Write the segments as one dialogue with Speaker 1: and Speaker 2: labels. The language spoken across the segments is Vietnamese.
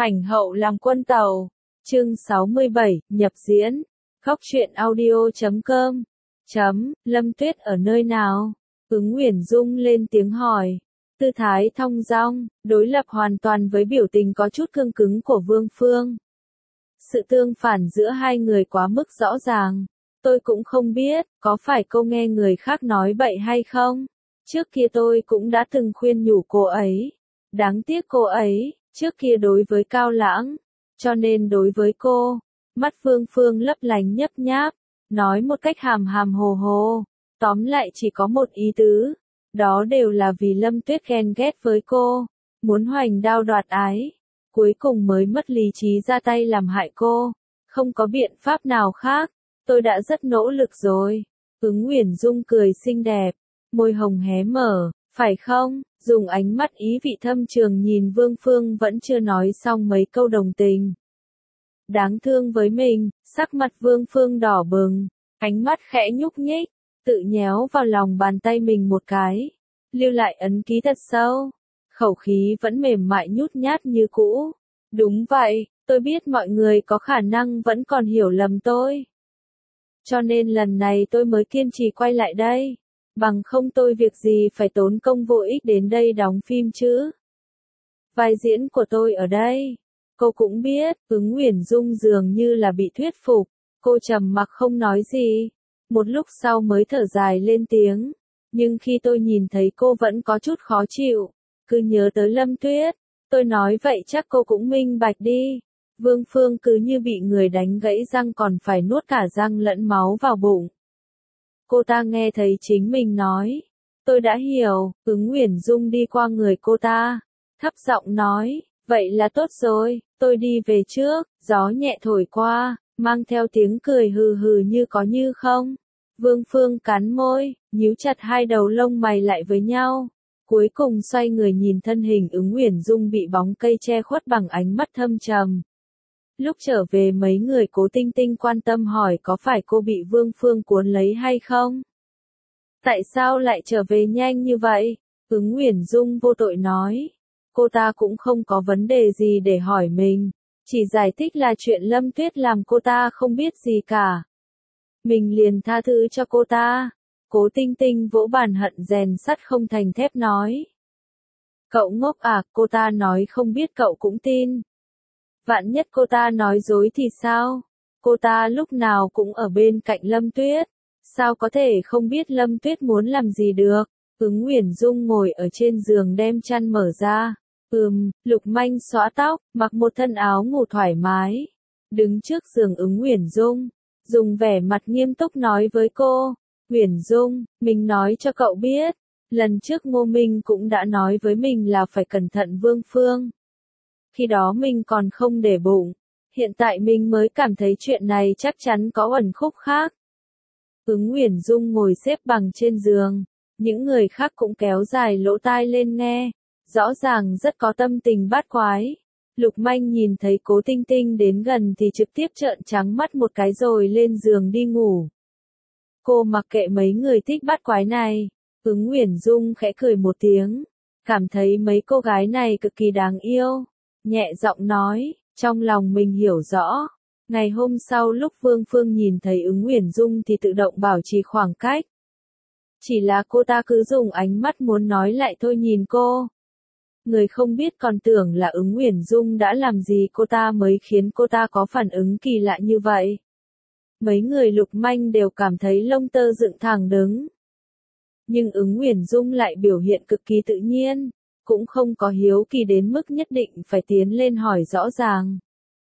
Speaker 1: Ảnh hậu làm quân tàu. Chương 67, nhập diễn. Khóc chuyện audio.com. Lâm Tuyết ở nơi nào? Ứng Uyển Dung lên tiếng hỏi. Tư thái thong dong, đối lập hoàn toàn với biểu tình có chút cương cứng của Vương Phương. Sự tương phản giữa hai người quá mức rõ ràng. Tôi cũng không biết, có phải cô nghe người khác nói bậy hay không? Trước kia tôi cũng đã từng khuyên nhủ cô ấy. Đáng tiếc cô ấy, trước kia đối với Cao Lãng, cho nên đối với cô, mắt Vương Phương lấp lánh nhấp nháp, nói một cách hàm hàm hồ hồ. Tóm lại chỉ có một ý tứ, đó đều là vì Lâm Tuyết ghen ghét với cô, muốn hoành đao đoạt ái, cuối cùng mới mất lý trí ra tay làm hại cô. Không có biện pháp nào khác, tôi đã rất nỗ lực rồi. Ứng Uyển Dung cười xinh đẹp, môi hồng hé mở, phải không? Dùng ánh mắt ý vị thâm trường nhìn Vương Phương vẫn chưa nói xong mấy câu đồng tình. Đáng thương với mình, sắc mặt Vương Phương đỏ bừng, ánh mắt khẽ nhúc nhích, tự nhéo vào lòng bàn tay mình một cái, lưu lại ấn ký thật sâu, khẩu khí vẫn mềm mại nhút nhát như cũ. Đúng vậy, tôi biết mọi người có khả năng vẫn còn hiểu lầm tôi. Cho nên lần này tôi mới kiên trì quay lại đây. Bằng không tôi việc gì phải tốn công vô ích đến đây đóng phim chứ. Vai diễn của tôi ở đây. Cô cũng biết, Ứng Uyển Dung dường như là bị thuyết phục. Cô trầm mặc không nói gì. Một lúc sau mới thở dài lên tiếng. Nhưng khi tôi nhìn thấy cô vẫn có chút khó chịu. Cứ nhớ tới Lâm Tuyết. Tôi nói vậy chắc cô cũng minh bạch đi. Vương Phương cứ như bị người đánh gãy răng còn phải nuốt cả răng lẫn máu vào bụng. Cô ta nghe thấy chính mình nói. Tôi đã hiểu, Ứng Uyển Dung đi qua người cô ta. Thấp giọng nói, vậy là tốt rồi, tôi đi về trước. Gió nhẹ thổi qua, mang theo tiếng cười hừ hừ như có như không. Vương Phương cắn môi, nhíu chặt hai đầu lông mày lại với nhau. Cuối cùng xoay người nhìn thân hình Ứng Uyển Dung bị bóng cây che khuất bằng ánh mắt thâm trầm. Lúc trở về mấy người Cố Tinh Tinh quan tâm hỏi có phải cô bị Vương Phương cuốn lấy hay không? Tại sao lại trở về nhanh như vậy? Ứng Uyển Dung vô tội nói. Cô ta cũng không có vấn đề gì để hỏi mình. Chỉ giải thích là chuyện Lâm Tuyết làm cô ta không biết gì cả. Mình liền tha thứ cho cô ta. Cố Tinh Tinh vỗ bàn hận rèn sắt không thành thép nói. Cậu ngốc à, cô ta nói không biết cậu cũng tin. Vạn nhất cô ta nói dối thì sao? Cô ta lúc nào cũng ở bên cạnh Lâm Tuyết. Sao có thể không biết Lâm Tuyết muốn làm gì được? Ứng Uyển Dung ngồi ở trên giường đem chăn mở ra. Lục Manh xõa tóc, mặc một thân áo ngủ thoải mái. Đứng trước giường Ứng Uyển Dung, dùng vẻ mặt nghiêm túc nói với cô. Uyển Dung, mình nói cho cậu biết. Lần trước Ngô Minh cũng đã nói với mình là phải cẩn thận Vương Phương. Khi đó mình còn không để bụng. Hiện tại mình mới cảm thấy chuyện này chắc chắn có ẩn khúc khác. Ứng Uyển Dung ngồi xếp bằng trên giường. Những người khác cũng kéo dài lỗ tai lên nghe. Rõ ràng rất có tâm tình bát quái. Lục Manh nhìn thấy Cố Tinh Tinh đến gần thì trực tiếp trợn trắng mắt một cái rồi lên giường đi ngủ. Cô mặc kệ mấy người thích bát quái này. Ứng Uyển Dung khẽ cười một tiếng. Cảm thấy mấy cô gái này cực kỳ đáng yêu. Nhẹ giọng nói, trong lòng mình hiểu rõ. Ngày hôm sau lúc Vương Phương nhìn thấy Ứng Uyển Dung thì tự động bảo trì khoảng cách. Chỉ là cô ta cứ dùng ánh mắt muốn nói lại thôi nhìn cô. Người không biết còn tưởng là Ứng Uyển Dung đã làm gì cô ta mới khiến cô ta có phản ứng kỳ lạ như vậy. Mấy người Lục Manh đều cảm thấy lông tơ dựng thẳng đứng. Nhưng Ứng Uyển Dung lại biểu hiện cực kỳ tự nhiên. Cũng không có hiếu kỳ đến mức nhất định phải tiến lên hỏi rõ ràng.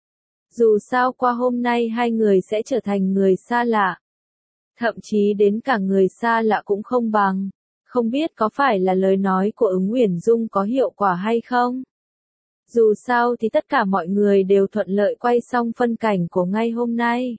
Speaker 1: Dù sao qua hôm nay hai người sẽ trở thành người xa lạ. Thậm chí đến cả người xa lạ cũng không bằng. Không biết có phải là lời nói của Ứng Uyển Dung có hiệu quả hay không? Dù sao thì tất cả mọi người đều thuận lợi quay xong phân cảnh của ngày hôm nay.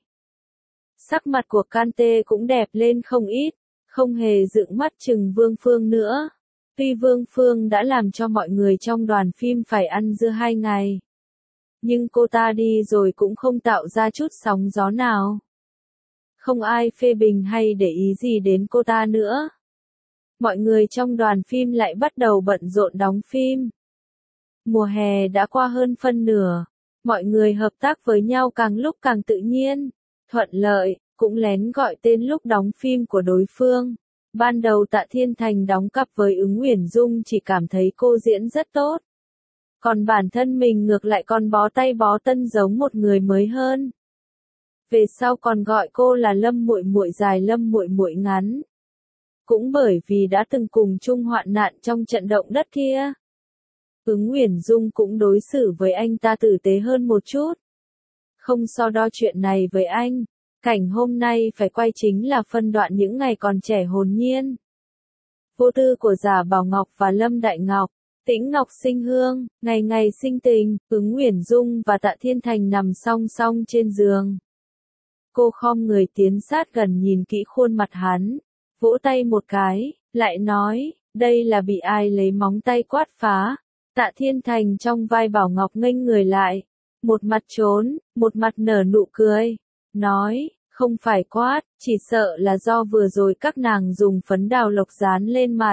Speaker 1: Sắc mặt của Can Tê cũng đẹp lên không ít, không hề dựng mắt chừng Vương Phương nữa. Tuy Vương Phương đã làm cho mọi người trong đoàn phim phải ăn dưa 2 ngày. Nhưng cô ta đi rồi cũng không tạo ra chút sóng gió nào. Không ai phê bình hay để ý gì đến cô ta nữa. Mọi người trong đoàn phim lại bắt đầu bận rộn đóng phim. Mùa hè đã qua hơn phân nửa, mọi người hợp tác với nhau càng lúc càng tự nhiên, thuận lợi, cũng lén gọi tên lúc đóng phim của đối phương. Ban đầu Tạ Thiên Thành đóng cặp với Ứng Uyển Dung chỉ cảm thấy cô diễn rất tốt. Còn bản thân mình ngược lại còn bó tay bó chân giống một người mới hơn. Về sau còn gọi cô là Lâm muội muội dài Lâm muội muội ngắn. Cũng bởi vì đã từng cùng chung hoạn nạn trong trận động đất kia. Ứng Uyển Dung cũng đối xử với anh ta tử tế hơn một chút. Không so đo chuyện này với anh. Cảnh hôm nay phải quay chính là phân đoạn những ngày còn trẻ hồn nhiên. Vô tư của Giả Bảo Ngọc và Lâm Đại Ngọc, Tĩnh Ngọc sinh hương, ngày ngày sinh tình, Ứng Uyển Dung và Tạ Thiên Thành nằm song song trên giường. Cô khom người tiến sát gần nhìn kỹ khuôn mặt hắn, vỗ tay một cái, lại nói, đây là bị ai lấy móng tay quát phá. Tạ Thiên Thành trong vai Bảo Ngọc nghênh người lại, một mặt trốn, một mặt nở nụ cười, nói, không phải quát, chỉ sợ là do vừa rồi các nàng dùng phấn đào lộc dán lên mặt.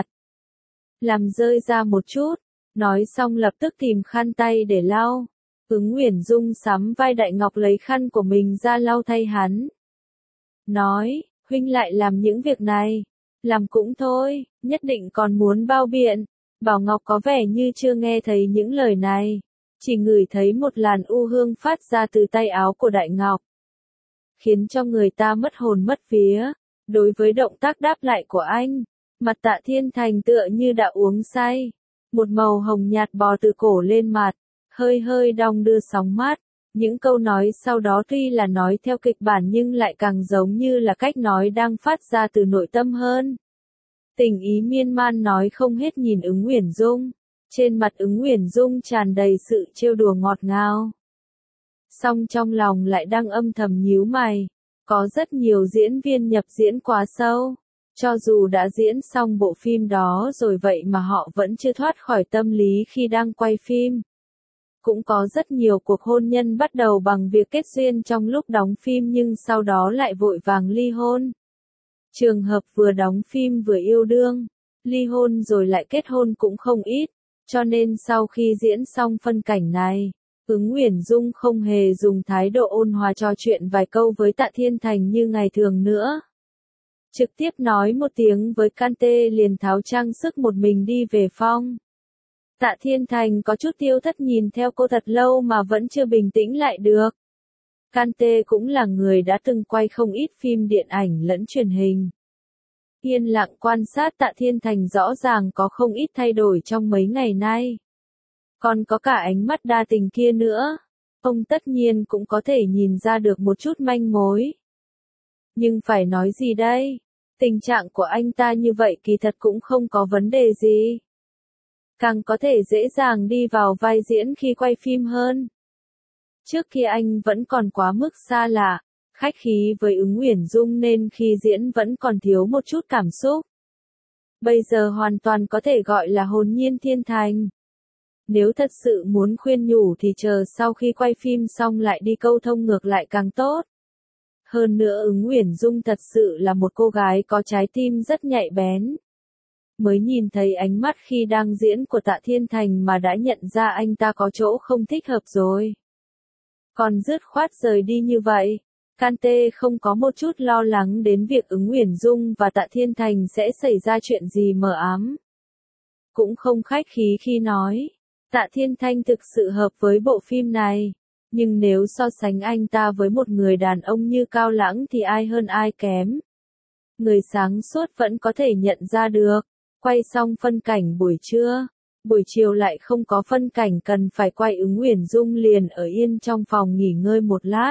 Speaker 1: Làm rơi ra một chút, nói xong lập tức tìm khăn tay để lau. Ứng Uyển Dung sắm vai Đại Ngọc lấy khăn của mình ra lau thay hắn. Nói, huynh lại làm những việc này, làm cũng thôi, nhất định còn muốn bao biện. Bảo Ngọc có vẻ như chưa nghe thấy những lời này, chỉ ngửi thấy một làn u hương phát ra từ tay áo của Đại Ngọc. Khiến cho người ta mất hồn mất vía. Đối với động tác đáp lại của anh, mặt Tạ Thiên Thành tựa như đã uống say. Một màu hồng nhạt bò từ cổ lên mặt, hơi hơi đong đưa sóng mắt. Những câu nói sau đó tuy là nói theo kịch bản nhưng lại càng giống như là cách nói đang phát ra từ nội tâm hơn. Tình ý miên man nói không hết nhìn Ứng Uyển Dung. Trên mặt Ứng Uyển Dung tràn đầy sự trêu đùa ngọt ngào. Song trong lòng lại đang âm thầm nhíu mày. Có rất nhiều diễn viên nhập diễn quá sâu. Cho dù đã diễn xong bộ phim đó rồi vậy mà họ vẫn chưa thoát khỏi tâm lý khi đang quay phim. Cũng có rất nhiều cuộc hôn nhân bắt đầu bằng việc kết duyên trong lúc đóng phim nhưng sau đó lại vội vàng ly hôn. Trường hợp vừa đóng phim vừa yêu đương, ly hôn rồi lại kết hôn cũng không ít, cho nên sau khi diễn xong phân cảnh này, Ứng Uyển Dung không hề dùng thái độ ôn hòa trò chuyện vài câu với Tạ Thiên Thành như ngày thường nữa. Trực tiếp nói một tiếng với Can Tê liền tháo trang sức một mình đi về phòng. Tạ Thiên Thành có chút tiêu thất nhìn theo cô thật lâu mà vẫn chưa bình tĩnh lại được. Can Tê cũng là người đã từng quay không ít phim điện ảnh lẫn truyền hình. Yên lặng quan sát Tạ Thiên Thành rõ ràng có không ít thay đổi trong mấy ngày nay. Còn có cả ánh mắt đa tình kia nữa. Ông tất nhiên cũng có thể nhìn ra được một chút manh mối. Nhưng phải nói gì đây? Tình trạng của anh ta như vậy kỳ thật cũng không có vấn đề gì. Càng có thể dễ dàng đi vào vai diễn khi quay phim hơn. Trước kia anh vẫn còn quá mức xa lạ, khách khí với Ứng Uyển Dung nên khi diễn vẫn còn thiếu một chút cảm xúc. Bây giờ hoàn toàn có thể gọi là hồn nhiên thiên thành. Nếu thật sự muốn khuyên nhủ thì chờ sau khi quay phim xong lại đi câu thông ngược lại càng tốt. Hơn nữa Ứng Uyển Dung thật sự là một cô gái có trái tim rất nhạy bén. Mới nhìn thấy ánh mắt khi đang diễn của Tạ Thiên Thành mà đã nhận ra anh ta có chỗ không thích hợp rồi. Còn dứt khoát rời đi như vậy, Can Tê không có một chút lo lắng đến việc Ứng Uyển Dung và Tạ Thiên Thành sẽ xảy ra chuyện gì mờ ám. Cũng không khách khí khi nói, Tạ Thiên Thành thực sự hợp với bộ phim này, nhưng nếu so sánh anh ta với một người đàn ông như Cao Lãng thì ai hơn ai kém. Người sáng suốt vẫn có thể nhận ra được. Quay xong phân cảnh buổi trưa, buổi chiều lại không có phân cảnh cần phải quay Ứng Uyển Dung liền ở yên trong phòng nghỉ ngơi một lát.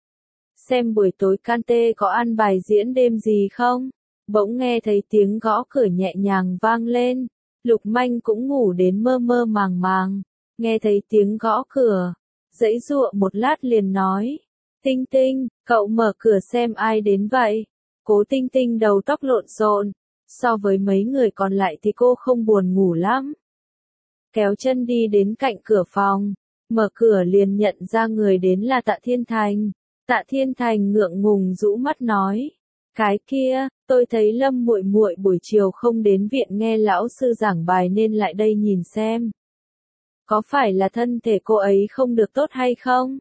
Speaker 1: Xem buổi tối Can Tê có ăn bài diễn đêm gì không? Bỗng nghe thấy tiếng gõ cửa nhẹ nhàng vang lên. Lục Manh cũng ngủ đến mơ mơ màng màng. Nghe thấy tiếng gõ cửa, giãy giụa một lát liền nói. Tinh Tinh, cậu mở cửa xem ai đến vậy? Cố Tinh Tinh đầu tóc lộn xộn. So với mấy người còn lại thì cô không buồn ngủ lắm. Kéo chân đi đến cạnh cửa phòng, mở cửa liền nhận ra người đến là Tạ Thiên Thành. Tạ Thiên Thành ngượng ngùng rũ mắt nói, cái kia, tôi thấy Lâm muội muội buổi chiều không đến viện nghe lão sư giảng bài nên lại đây nhìn xem. Có phải là thân thể cô ấy không được tốt hay không?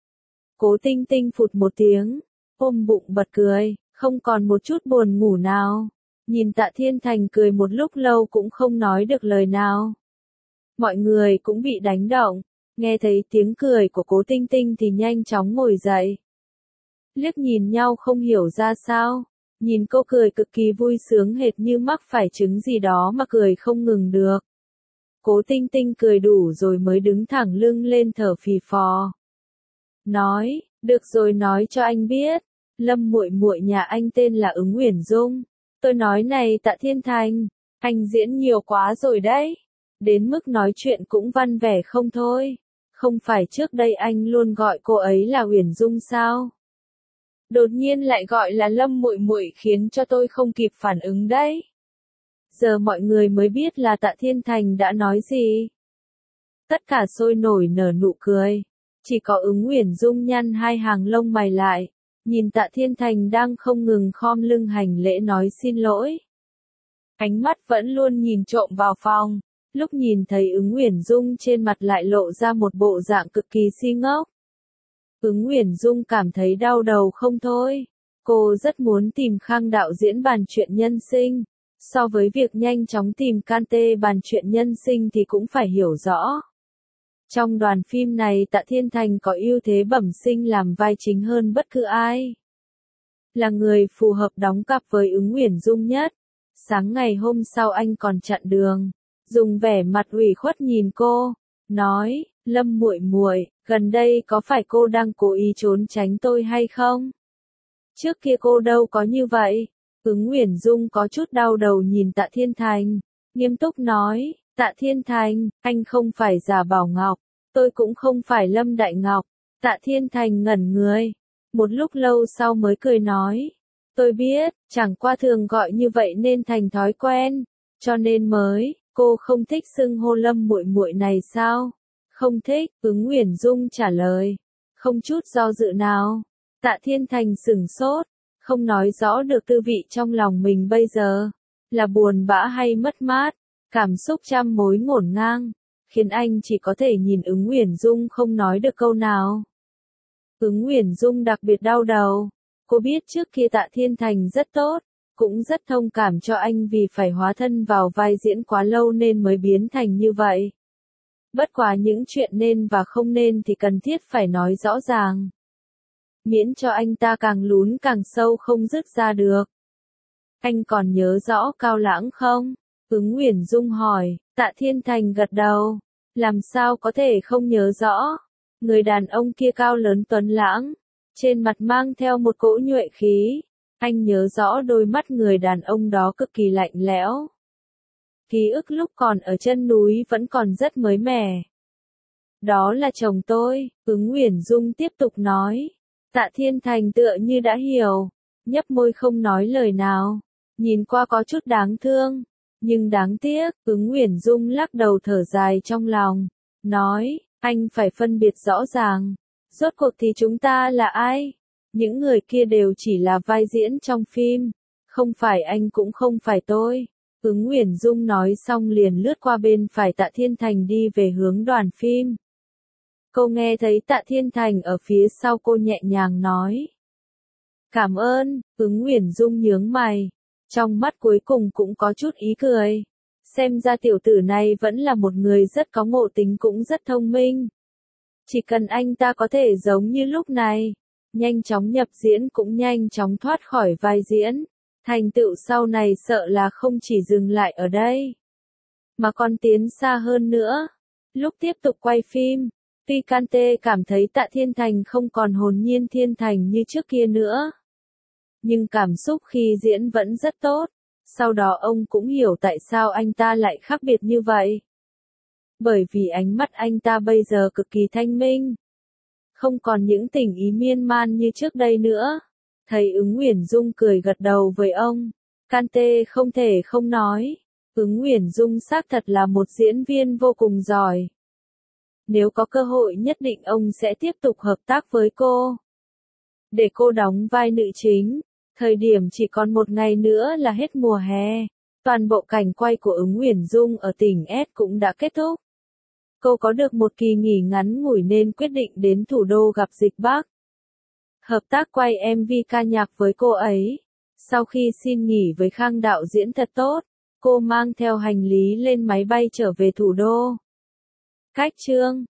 Speaker 1: Cố Tinh Tinh phụt một tiếng, ôm bụng bật cười, không còn một chút buồn ngủ nào. Nhìn Tạ Thiên Thành cười một lúc lâu cũng không nói được lời nào. Mọi người cũng bị đánh động, nghe thấy tiếng cười của Cố Tinh Tinh thì nhanh chóng ngồi dậy. Liếc nhìn nhau không hiểu ra sao, nhìn cô cười cực kỳ vui sướng hệt như mắc phải chứng gì đó mà cười không ngừng được. Cố Tinh Tinh cười đủ rồi mới đứng thẳng lưng lên thở phì phò. Nói, được rồi, nói cho anh biết, Lâm muội muội nhà anh tên là Ứng Uyển Dung. Tôi nói này Tạ Thiên Thành, anh diễn nhiều quá rồi đấy. Đến mức nói chuyện cũng văn vẻ không thôi. Không phải trước đây anh luôn gọi cô ấy là Uyển Dung sao? Đột nhiên lại gọi là Lâm muội muội khiến cho tôi không kịp phản ứng đấy. Giờ mọi người mới biết là Tạ Thiên Thành đã nói gì. Tất cả sôi nổi nở nụ cười. Chỉ có Ứng Uyển Dung nhăn hai hàng lông mày lại, nhìn Tạ Thiên Thành đang không ngừng khom lưng hành lễ nói xin lỗi. Ánh mắt vẫn luôn nhìn trộm vào phòng, lúc nhìn thấy Ứng Uyển Dung trên mặt lại lộ ra một bộ dạng cực kỳ si ngốc. Ứng Uyển Dung cảm thấy đau đầu không thôi. Cô rất muốn tìm Khang đạo diễn bàn chuyện nhân sinh. So với việc nhanh chóng tìm Kante bàn chuyện nhân sinh thì cũng phải hiểu rõ. Trong đoàn phim này Tạ Thiên Thành có ưu thế bẩm sinh làm vai chính hơn bất cứ ai. Là người phù hợp đóng cặp với Ứng Uyển Dung nhất. Sáng ngày hôm sau anh còn chặn đường, dùng vẻ mặt ủy khuất nhìn cô, nói, Lâm muội muội, gần đây có phải cô đang cố ý trốn tránh tôi hay không? Trước kia cô đâu có như vậy. Ứng Uyển Dung có chút đau đầu nhìn Tạ Thiên Thành, nghiêm túc nói, Tạ Thiên Thành, anh không phải Giả Bảo Ngọc, tôi cũng không phải Lâm Đại Ngọc. Tạ Thiên Thành ngẩn người, một lúc lâu sau mới cười nói, tôi biết, chẳng qua thường gọi như vậy nên thành thói quen, cho nên mới, cô không thích xưng hô Lâm muội muội này sao? Không thích, Ứng Uyển Dung trả lời, không chút do dự nào. Tạ Thiên Thành sửng sốt, không nói rõ được tư vị trong lòng mình bây giờ, là buồn bã hay mất mát, cảm xúc trăm mối ngổn ngang, khiến anh chỉ có thể nhìn Ứng Uyển Dung không nói được câu nào. Ứng Uyển Dung đặc biệt đau đầu, cô biết trước kia Tạ Thiên Thành rất tốt, cũng rất thông cảm cho anh vì phải hóa thân vào vai diễn quá lâu nên mới biến thành như vậy. Bất quá những chuyện nên và không nên thì cần thiết phải nói rõ ràng. Miễn cho anh ta càng lún càng sâu không dứt ra được. Anh còn nhớ rõ Cao Lãng không? Ứng Uyển Dung hỏi, Tạ Thiên Thành gật đầu. Làm sao có thể không nhớ rõ? Người đàn ông kia cao lớn tuấn lãng, trên mặt mang theo một cỗ nhuệ khí. Anh nhớ rõ đôi mắt người đàn ông đó cực kỳ lạnh lẽo. Ký ức lúc còn ở chân núi vẫn còn rất mới mẻ. Đó là chồng tôi, Ứng Uyển Dung tiếp tục nói. Tạ Thiên Thành tựa như đã hiểu, nhấp môi không nói lời nào, nhìn qua có chút đáng thương, nhưng đáng tiếc, Ứng Uyển Dung lắc đầu thở dài trong lòng, nói, anh phải phân biệt rõ ràng, rốt cuộc thì chúng ta là ai? Những người kia đều chỉ là vai diễn trong phim, không phải anh cũng không phải tôi. Ứng Uyển Dung nói xong liền lướt qua bên phải Tạ Thiên Thành đi về hướng đoàn phim. Cô nghe thấy Tạ Thiên Thành ở phía sau cô nhẹ nhàng nói. Cảm ơn, Ứng Uyển Dung nhướng mày. Trong mắt cuối cùng cũng có chút ý cười. Xem ra tiểu tử này vẫn là một người rất có ngộ tính cũng rất thông minh. Chỉ cần anh ta có thể giống như lúc này, nhanh chóng nhập diễn cũng nhanh chóng thoát khỏi vai diễn. Thành tựu sau này sợ là không chỉ dừng lại ở đây, mà còn tiến xa hơn nữa. Lúc tiếp tục quay phim, tuy Kante cảm thấy Tạ Thiên Thành không còn hồn nhiên thiên thành như trước kia nữa, nhưng cảm xúc khi diễn vẫn rất tốt. Sau đó ông cũng hiểu tại sao anh ta lại khác biệt như vậy. Bởi vì ánh mắt anh ta bây giờ cực kỳ thanh minh, không còn những tình ý miên man như trước đây nữa. Thấy Ứng Uyển Dung cười gật đầu với ông, Kante không thể không nói, Ứng Uyển Dung xác thật là một diễn viên vô cùng giỏi. Nếu có cơ hội nhất định ông sẽ tiếp tục hợp tác với cô, để cô đóng vai nữ chính. Thời điểm chỉ còn một ngày nữa là hết mùa hè, toàn bộ cảnh quay của Ứng Uyển Dung ở tỉnh S cũng đã kết thúc. Cô có được một kỳ nghỉ ngắn ngủi nên quyết định đến thủ đô gặp Dịch Bác. Hợp tác quay MV ca nhạc với cô ấy. Sau khi xin nghỉ với Khang đạo diễn thật tốt, cô mang theo hành lý lên máy bay trở về thủ đô. Cách chương